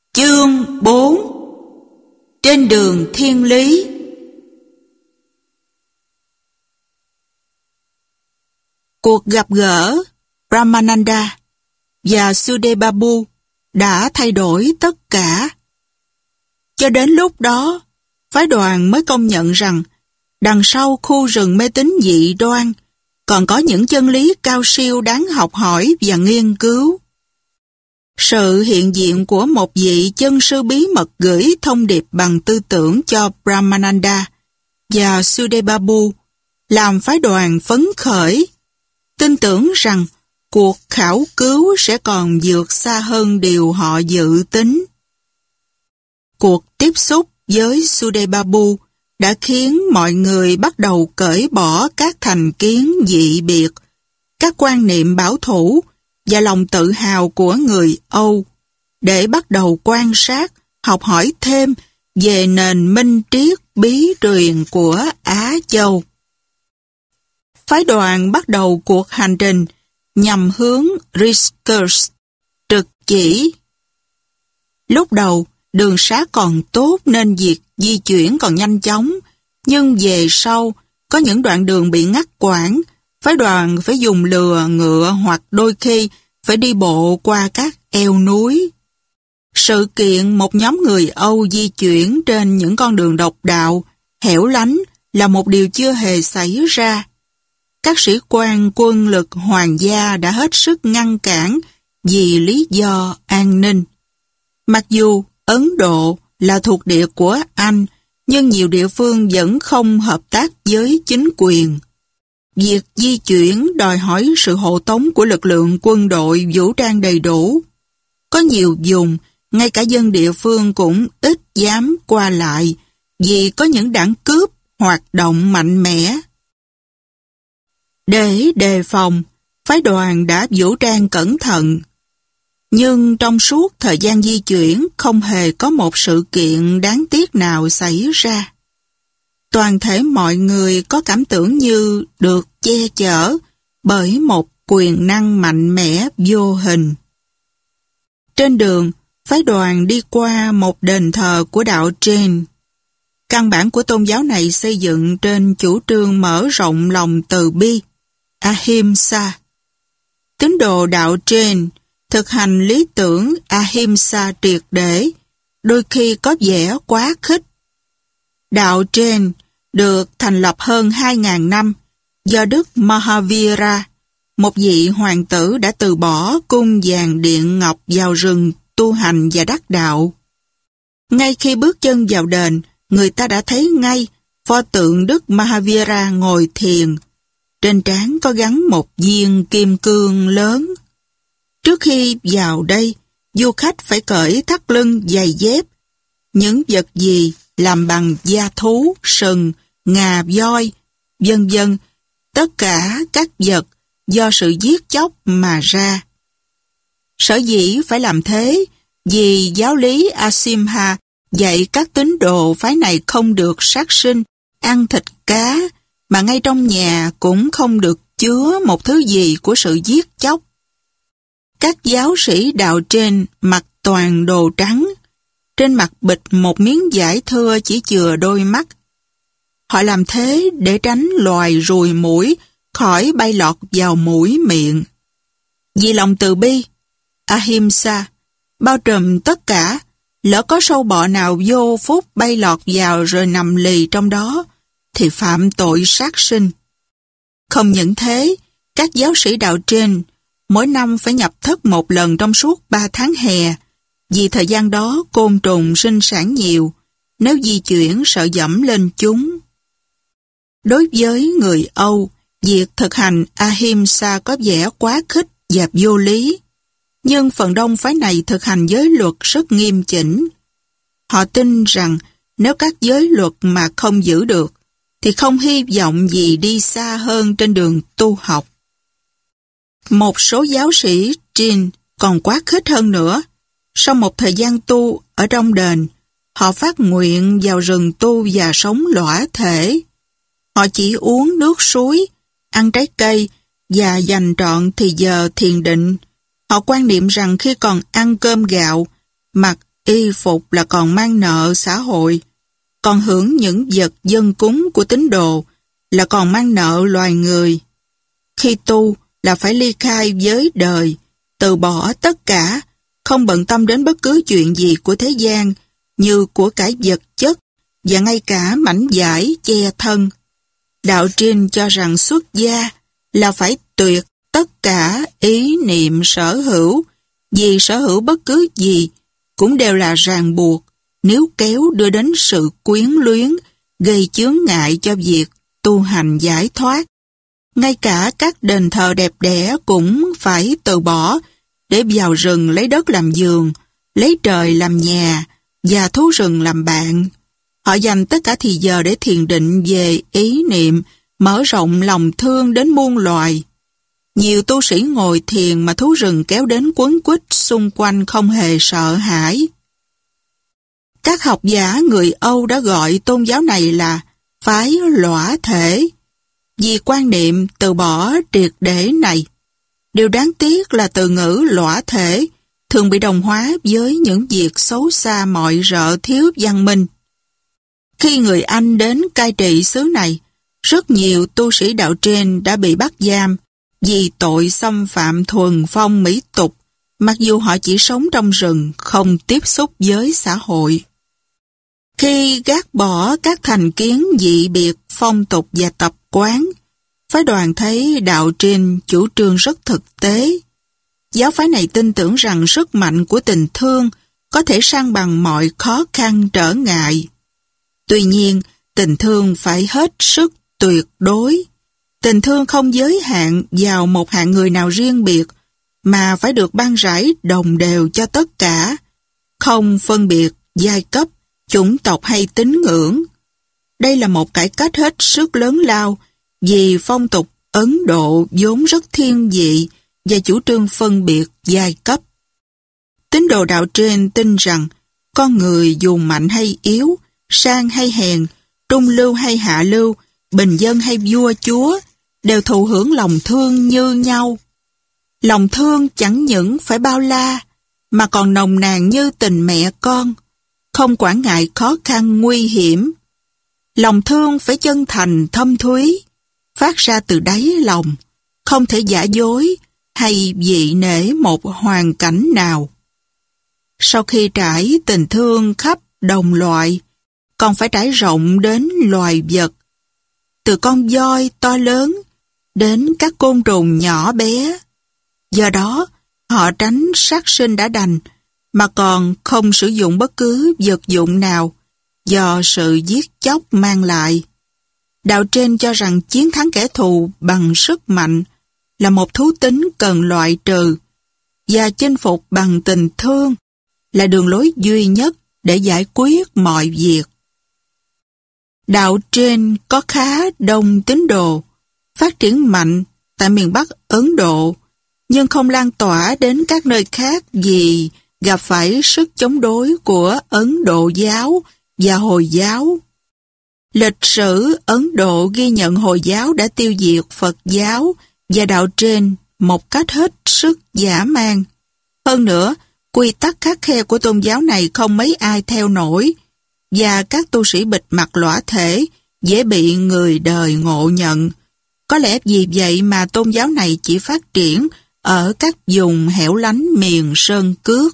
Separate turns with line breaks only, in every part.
Chương 4. Trên đường thiên lý. Cuộc gặp gỡ Brahmananda và Sudebabu đã thay đổi tất cả. Cho đến lúc đó, phái đoàn mới công nhận rằng đằng sau khu rừng mê tín dị đoan còn có những chân lý cao siêu đáng học hỏi và nghiên cứu. Sự hiện diện của một vị chân sư bí mật gửi thông điệp bằng tư tưởng cho Brahmananda và Sudebabu làm phái đoàn phấn khởi, tin tưởng rằng cuộc khảo cứu sẽ còn vượt xa hơn điều họ dự tính. Cuộc tiếp xúc với Sudebabu đã khiến mọi người bắt đầu cởi bỏ các thành kiến dị biệt, các quan niệm bảo thủ và lòng tự hào của người Âu để bắt đầu quan sát, học hỏi thêm về nền minh triết bí truyền của Á Châu. Phái đoàn bắt đầu cuộc hành trình nhằm hướng Rishikesh, trực chỉ. Lúc đầu, đường xá còn tốt nên việc di chuyển còn nhanh chóng, nhưng về sau, có những đoạn đường bị ngắt quãng, phái đoàn phải dùng lừa, ngựa hoặc đôi khi phải đi bộ qua các eo núi. Sự kiện một nhóm người Âu di chuyển trên những con đường độc đạo, hẻo lánh là một điều chưa hề xảy ra. Các sĩ quan quân lực hoàng gia đã hết sức ngăn cản vì lý do an ninh. Mặc dù Ấn Độ là thuộc địa của Anh, nhưng nhiều địa phương vẫn không hợp tác với chính quyền. Việc di chuyển đòi hỏi sự hộ tống của lực lượng quân đội vũ trang đầy đủ. Có nhiều vùng, ngay cả dân địa phương cũng ít dám qua lại vì có những đảng cướp hoạt động mạnh mẽ. Để đề phòng, phái đoàn đã vũ trang cẩn thận. Nhưng trong suốt thời gian di chuyển không hề có một sự kiện đáng tiếc nào xảy ra. Toàn thể mọi người có cảm tưởng như được che chở bởi một quyền năng mạnh mẽ vô hình. Trên đường, phái đoàn đi qua một đền thờ của đạo Jain. Căn bản của tôn giáo này xây dựng trên chủ trương mở rộng lòng từ bi, Ahimsa. Tín đồ đạo Jain thực hành lý tưởng Ahimsa triệt để, đôi khi có vẻ quá khích. Đạo Jain được thành lập hơn 2.000 năm do Đức Mahavira, một vị hoàng tử đã từ bỏ cung vàng điện ngọc vào rừng tu hành và đắc đạo. Ngay khi bước chân vào đền, người ta đã thấy ngay pho tượng Đức Mahavira ngồi thiền. Trên trán có gắn một viên kim cương lớn. Trước khi vào đây, du khách phải cởi thắt lưng, giày dép. Những vật gì làm bằng da thú, sừng, ngà voi, vân vân, tất cả các vật do sự giết chóc mà ra. Sở dĩ phải làm thế vì giáo lý Asimha dạy các tín đồ phái này không được sát sinh, ăn thịt cá, mà ngay trong nhà cũng không được chứa một thứ gì của sự giết chóc. Các giáo sĩ đạo trên mặc toàn đồ trắng, trên mặt bịt một miếng vải thưa chỉ chừa đôi mắt. Họ làm thế để tránh loài ruồi muỗi khỏi bay lọt vào mũi miệng. Vì lòng từ bi, Ahimsa, bao trùm tất cả, lỡ có sâu bọ nào vô phúc bay lọt vào rồi nằm lì trong đó, thì phạm tội sát sinh. Không những thế, các giáo sĩ đạo trên mỗi năm phải nhập thất một lần trong suốt 3 tháng hè, vì thời gian đó côn trùng sinh sản nhiều, nếu di chuyển sợ dẫm lên chúng. Đối với người Âu, việc thực hành Ahimsa có vẻ quá khích và vô lý, nhưng phần đông phái này thực hành giới luật rất nghiêm chỉnh. Họ tin rằng nếu các giới luật mà không giữ được, thì không hy vọng gì đi xa hơn trên đường tu học. Một số giáo sĩ Jain còn quá khích hơn nữa. Sau một thời gian tu ở trong đền, họ phát nguyện vào rừng tu và sống lõa thể. Họ chỉ uống nước suối, ăn trái cây và dành trọn thì giờ thiền định. Họ quan niệm rằng khi còn ăn cơm gạo, mặc y phục là còn mang nợ xã hội, còn hưởng những vật dân cúng của tín đồ là còn mang nợ loài người. Khi tu là phải ly khai với đời, từ bỏ tất cả, không bận tâm đến bất cứ chuyện gì của thế gian như của cải vật chất và ngay cả mảnh vải che thân. Đạo Trinh cho rằng xuất gia là phải tuyệt tất cả ý niệm sở hữu, vì sở hữu bất cứ gì cũng đều là ràng buộc, níu kéo đưa đến sự quyến luyến, gây chướng ngại cho việc tu hành giải thoát. Ngay cả các đền thờ đẹp đẽ cũng phải từ bỏ để vào rừng lấy đất làm giường, lấy trời làm nhà và thú rừng làm bạn. Họ dành tất cả thì giờ để thiền định về ý niệm, mở rộng lòng thương đến muôn loài. Nhiều tu sĩ ngồi thiền mà thú rừng kéo đến quấn quýt xung quanh không hề sợ hãi. Các học giả người Âu đã gọi tôn giáo này là phái lõa thể, vì quan niệm từ bỏ triệt để này. Điều đáng tiếc là từ ngữ lõa thể thường bị đồng hóa với những việc xấu xa mọi rợ thiếu văn minh. Khi người Anh đến cai trị xứ này, rất nhiều tu sĩ đạo trên đã bị bắt giam vì tội xâm phạm thuần phong mỹ tục, mặc dù họ chỉ sống trong rừng, không tiếp xúc với xã hội. Khi gác bỏ các thành kiến dị biệt, phong tục và tập quán, phái đoàn thấy đạo trên chủ trương rất thực tế. Giáo phái này tin tưởng rằng sức mạnh của tình thương có thể san bằng mọi khó khăn trở ngại. Tuy nhiên, tình thương phải hết sức tuyệt đối. Tình thương không giới hạn vào một hạng người nào riêng biệt, mà phải được ban rải đồng đều cho tất cả, không phân biệt giai cấp, chủng tộc hay tín ngưỡng. Đây là một cải cách hết sức lớn lao, vì phong tục Ấn Độ vốn rất thiên vị và chủ trương phân biệt giai cấp. Tín đồ đạo trên tin rằng con người dù mạnh hay yếu, sang hay hèn, trung lưu hay hạ lưu, bình dân hay vua chúa, đều thụ hưởng lòng thương như nhau. Lòng thương chẳng những phải bao la, mà còn nồng nàn như tình mẹ con, không quản ngại khó khăn nguy hiểm. Lòng thương phải chân thành thâm thúy, phát ra từ đáy lòng, không thể giả dối hay vị nể một hoàn cảnh nào. Sau khi trải tình thương khắp đồng loại, còn phải trải rộng đến loài vật, từ con voi to lớn đến các côn trùng nhỏ bé. Do đó, họ tránh sát sinh đã đành, mà còn không sử dụng bất cứ vật dụng nào do sự giết chóc mang lại. Đạo trên cho rằng chiến thắng kẻ thù bằng sức mạnh là một thú tính cần loại trừ, và chinh phục bằng tình thương là đường lối duy nhất để giải quyết mọi việc. Đạo trên có khá đông tín đồ, phát triển mạnh tại miền Bắc Ấn Độ, nhưng không lan tỏa đến các nơi khác vì gặp phải sức chống đối của Ấn Độ giáo và Hồi giáo. Lịch sử Ấn Độ ghi nhận Hồi giáo đã tiêu diệt Phật giáo và đạo trên một cách hết sức dã man. Hơn nữa, quy tắc khắt khe của tôn giáo này không mấy ai theo nổi, và các tu sĩ bịt mặt lõa thể dễ bị người đời ngộ nhận. Có lẽ vì vậy mà tôn giáo này chỉ phát triển ở các vùng hẻo lánh miền sơn cước.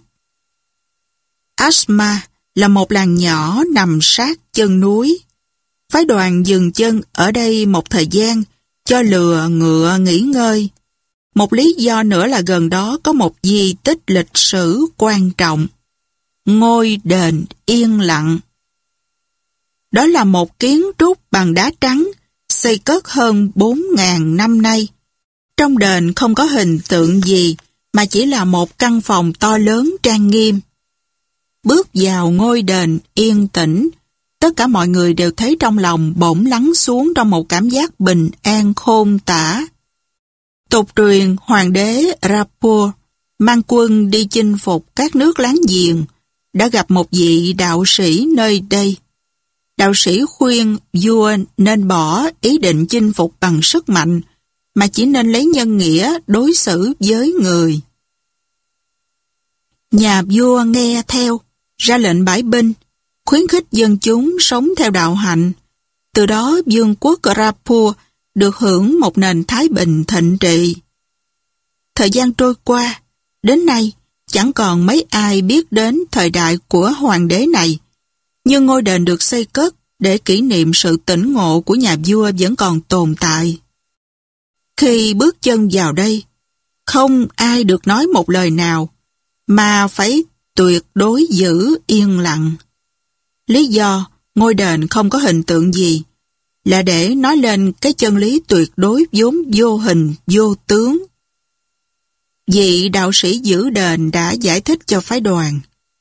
Asma là một làng nhỏ nằm sát chân núi. Phái đoàn dừng chân ở đây một thời gian cho lừa ngựa nghỉ ngơi. Một lý do nữa là gần đó có một di tích lịch sử quan trọng, ngôi đền yên lặng. Đó là một kiến trúc bằng đá trắng, xây cất hơn 4.000 năm nay. Trong đền không có hình tượng gì, mà chỉ là một căn phòng to lớn trang nghiêm. Bước vào ngôi đền yên tĩnh, tất cả mọi người đều thấy trong lòng bỗng lắng xuống trong một cảm giác bình an khôn tả. Tục truyền hoàng đế Rapur mang quân đi chinh phục các nước láng giềng, đã gặp một vị đạo sĩ nơi đây. Đạo sĩ khuyên vua nên bỏ ý định chinh phục bằng sức mạnh, mà chỉ nên lấy nhân nghĩa đối xử với người. Nhà vua nghe theo, ra lệnh bãi binh, khuyến khích dân chúng sống theo đạo hạnh. Từ đó vương quốc Rajput được hưởng một nền thái bình thịnh trị. Thời gian trôi qua, đến nay chẳng còn mấy ai biết đến thời đại của hoàng đế này, nhưng ngôi đền được xây cất để kỷ niệm sự tỉnh ngộ của nhà vua vẫn còn tồn tại. Khi bước chân vào đây, không ai được nói một lời nào, mà phải tuyệt đối giữ yên lặng. Lý do ngôi đền không có hình tượng gì là để nói lên cái chân lý tuyệt đối vốn vô hình, vô tướng. Vị đạo sĩ giữ đền đã giải thích cho phái đoàn.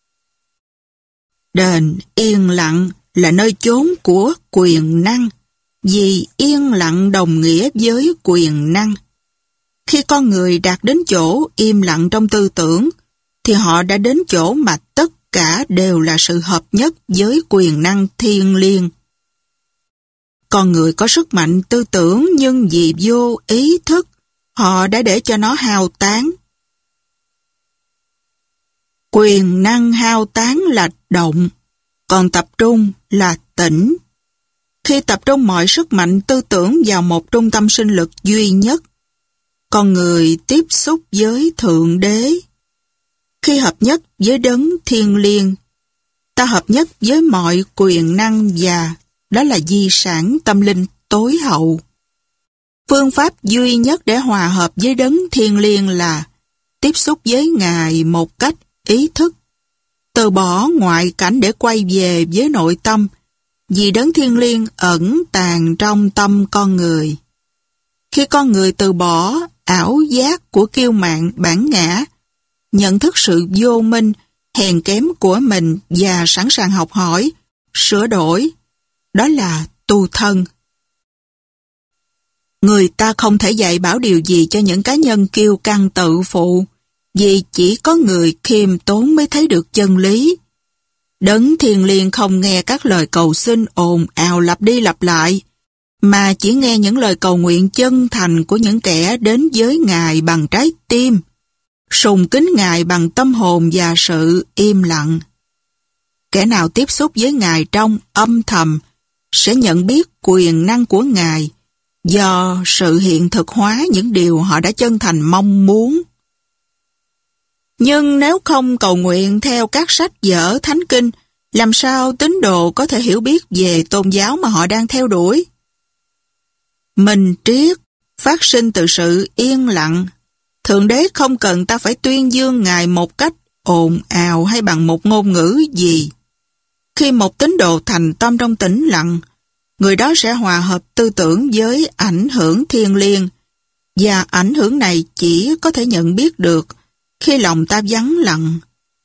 Đền yên lặng là nơi chốn của quyền năng, vì yên lặng đồng nghĩa với quyền năng. Khi con người đạt đến chỗ im lặng trong tư tưởng, thì họ đã đến chỗ mà tất cả đều là sự hợp nhất với quyền năng thiêng liêng. Con người có sức mạnh tư tưởng, nhưng vì vô ý thức, họ đã để cho nó hao tán. Quyền năng hao tán là động, còn tập trung là tĩnh. Khi tập trung mọi sức mạnh tư tưởng vào một trung tâm sinh lực duy nhất, con người tiếp xúc với Thượng Đế. Khi hợp nhất với đấng thiêng liêng, ta hợp nhất với mọi quyền năng, và đó là di sản tâm linh tối hậu. Phương pháp duy nhất để hòa hợp với đấng thiêng liêng là tiếp xúc với Ngài một cách ý thức, từ bỏ ngoại cảnh để quay về với nội tâm, vì đấng thiêng liêng ẩn tàng trong tâm con người. Khi con người từ bỏ ảo giác của kiêu mạn bản ngã, nhận thức sự vô minh, hèn kém của mình và sẵn sàng học hỏi, sửa đổi, đó là tu thân. Người ta không thể dạy bảo điều gì cho những cá nhân kiêu căng tự phụ, vì chỉ có người khiêm tốn mới thấy được chân lý. Đấng thiêng liêng không nghe các lời cầu xin ồn ào lặp đi lặp lại, mà chỉ nghe những lời cầu nguyện chân thành của những kẻ đến với Ngài bằng trái tim, sùng kính Ngài bằng tâm hồn và sự im lặng. Kẻ nào tiếp xúc với Ngài trong âm thầm sẽ nhận biết quyền năng của Ngài do sự hiện thực hóa những điều họ đã chân thành mong muốn. Nhưng nếu không cầu nguyện theo các sách vở thánh kinh, làm sao tín đồ có thể hiểu biết về tôn giáo mà họ đang theo đuổi? Minh triết phát sinh từ sự yên lặng. Thượng Đế không cần ta phải tuyên dương Ngài một cách ồn ào hay bằng một ngôn ngữ gì. Khi một tín đồ thành tâm trong tĩnh lặng, người đó sẽ hòa hợp tư tưởng với ảnh hưởng thiêng liêng, và ảnh hưởng này chỉ có thể nhận biết được khi lòng ta vắng lặng.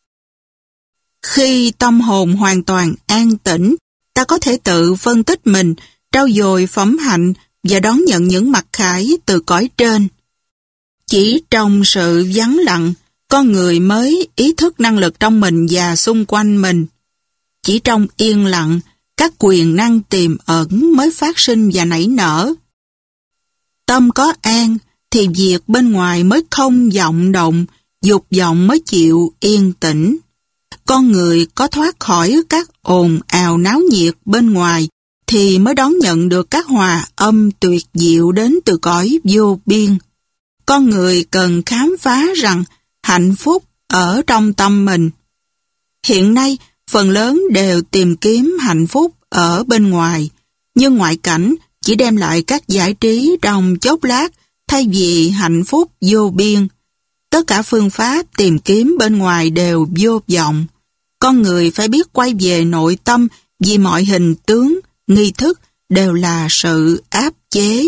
Khi tâm hồn hoàn toàn an tĩnh, ta có thể tự phân tích mình, trau dồi phẩm hạnh và đón nhận những mặc khải từ cõi trên. Chỉ trong sự vắng lặng, con người mới ý thức năng lực trong mình và xung quanh mình. Chỉ trong yên lặng, các quyền năng tiềm ẩn mới phát sinh và nảy nở. Tâm có an, thì việc bên ngoài mới không vọng động, dục vọng mới chịu yên tĩnh. Con người có thoát khỏi các ồn ào náo nhiệt bên ngoài, thì mới đón nhận được các hòa âm tuyệt diệu đến từ cõi vô biên. Con người cần khám phá rằng hạnh phúc ở trong tâm mình. Hiện nay, phần lớn đều tìm kiếm hạnh phúc ở bên ngoài, nhưng ngoại cảnh chỉ đem lại các giải trí trong chốc lát thay vì hạnh phúc vô biên. Tất cả phương pháp tìm kiếm bên ngoài đều vô vọng. Con người phải biết quay về nội tâm, vì mọi hình tướng, nghi thức đều là sự áp chế.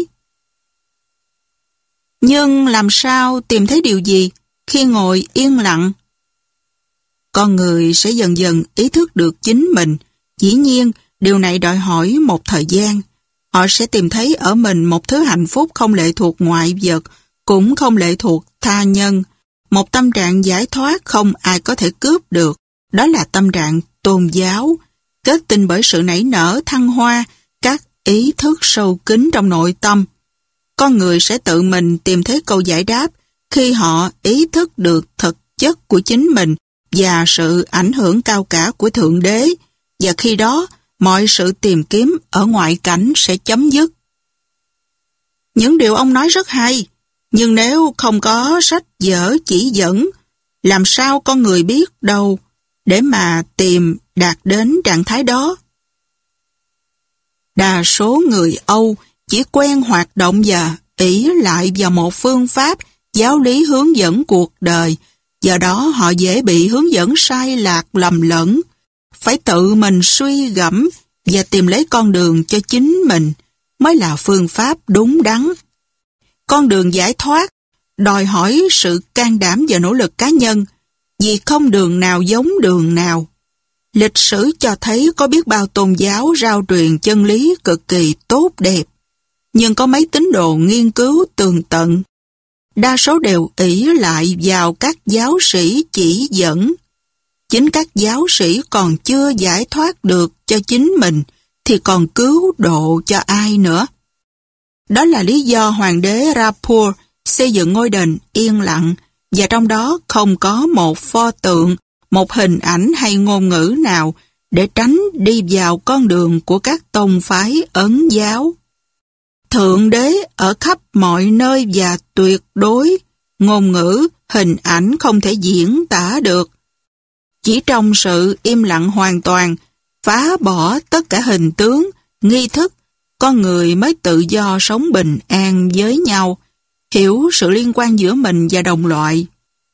Nhưng làm sao tìm thấy điều gì khi ngồi yên lặng? Con người sẽ dần dần ý thức được chính mình. Dĩ nhiên, điều này đòi hỏi một thời gian. Họ sẽ tìm thấy ở mình một thứ hạnh phúc không lệ thuộc ngoại vật, cũng không lệ thuộc tha nhân. Một tâm trạng giải thoát không ai có thể cướp được. Đó là tâm trạng tôn giáo, kết tinh bởi sự nảy nở thăng hoa, các ý thức sâu kín trong nội tâm. Con người sẽ tự mình tìm thấy câu giải đáp khi họ ý thức được thực chất của chính mình và sự ảnh hưởng cao cả của Thượng Đế, và khi đó mọi sự tìm kiếm ở ngoại cảnh sẽ chấm dứt. Những điều ông nói rất hay, nhưng nếu không có sách vở chỉ dẫn, làm sao con người biết đâu để mà tìm đạt đến trạng thái đó? Đa số người Âu chỉ quen hoạt động và ỷ lại vào một phương pháp giáo lý hướng dẫn cuộc đời, do đó họ dễ bị hướng dẫn sai lạc lầm lẫn, phải tự mình suy gẫm và tìm lấy con đường cho chính mình mới là phương pháp đúng đắn. Con đường giải thoát đòi hỏi sự can đảm và nỗ lực cá nhân, vì không đường nào giống đường nào. Lịch sử cho thấy có biết bao tôn giáo rao truyền chân lý cực kỳ tốt đẹp, nhưng có mấy tín đồ nghiên cứu tường tận. Đa số đều ỷ lại vào các giáo sĩ chỉ dẫn. Chính các giáo sĩ còn chưa giải thoát được cho chính mình, thì còn cứu độ cho ai nữa? Đó là lý do hoàng đế Rajapur xây dựng ngôi đền yên lặng, và trong đó không có một pho tượng, một hình ảnh hay ngôn ngữ nào để tránh đi vào con đường của các tông phái Ấn giáo. Thượng Đế ở khắp mọi nơi và tuyệt đối, ngôn ngữ, hình ảnh không thể diễn tả được. Chỉ trong sự im lặng hoàn toàn, phá bỏ tất cả hình tướng, nghi thức, con người mới tự do sống bình an với nhau, hiểu sự liên quan giữa mình và đồng loại.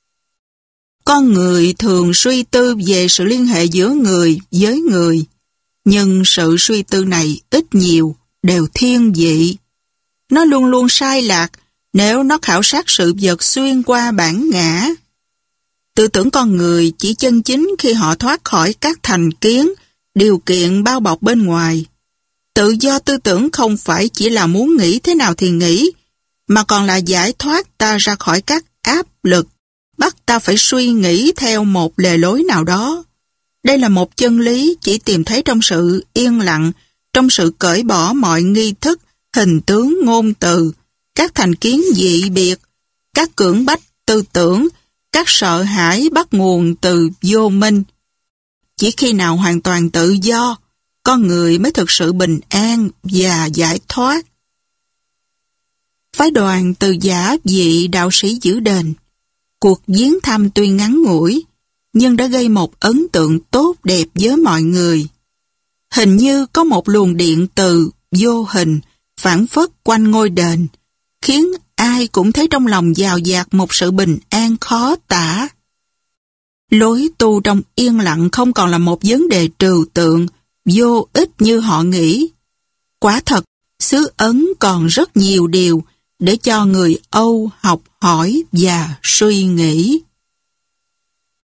Con người thường suy tư về sự liên hệ giữa người với người, nhưng sự suy tư này ít nhiều đều thiên vị. Nó luôn luôn sai lạc nếu nó khảo sát sự vật xuyên qua bản ngã. Tư tưởng con người chỉ chân chính khi họ thoát khỏi các thành kiến, điều kiện bao bọc bên ngoài. Tự do tư tưởng không phải chỉ là muốn nghĩ thế nào thì nghĩ, mà còn là giải thoát ta ra khỏi các áp lực, bắt ta phải suy nghĩ theo một lề lối nào đó. Đây là một chân lý chỉ tìm thấy trong sự yên lặng, trong sự cởi bỏ mọi nghi thức, hình tướng, ngôn từ, các thành kiến dị biệt, các cưỡng bách tư tưởng, các sợ hãi bắt nguồn từ vô minh. Chỉ khi nào hoàn toàn tự do, con người mới thực sự bình an và giải thoát. Phái đoàn từ giả vị đạo sĩ giữ đền. Cuộc viếng thăm tuy ngắn ngủi, nhưng đã gây một ấn tượng tốt đẹp với mọi người. Hình như có một luồng điện từ vô hình phảng phất quanh ngôi đền, khiến ai cũng thấy trong lòng dào dạt một sự bình an khó tả. Lối tu trong yên lặng không còn là một vấn đề trừu tượng, vô ích như họ nghĩ. Quả thật, xứ Ấn còn rất nhiều điều để cho người Âu học hỏi và suy nghĩ.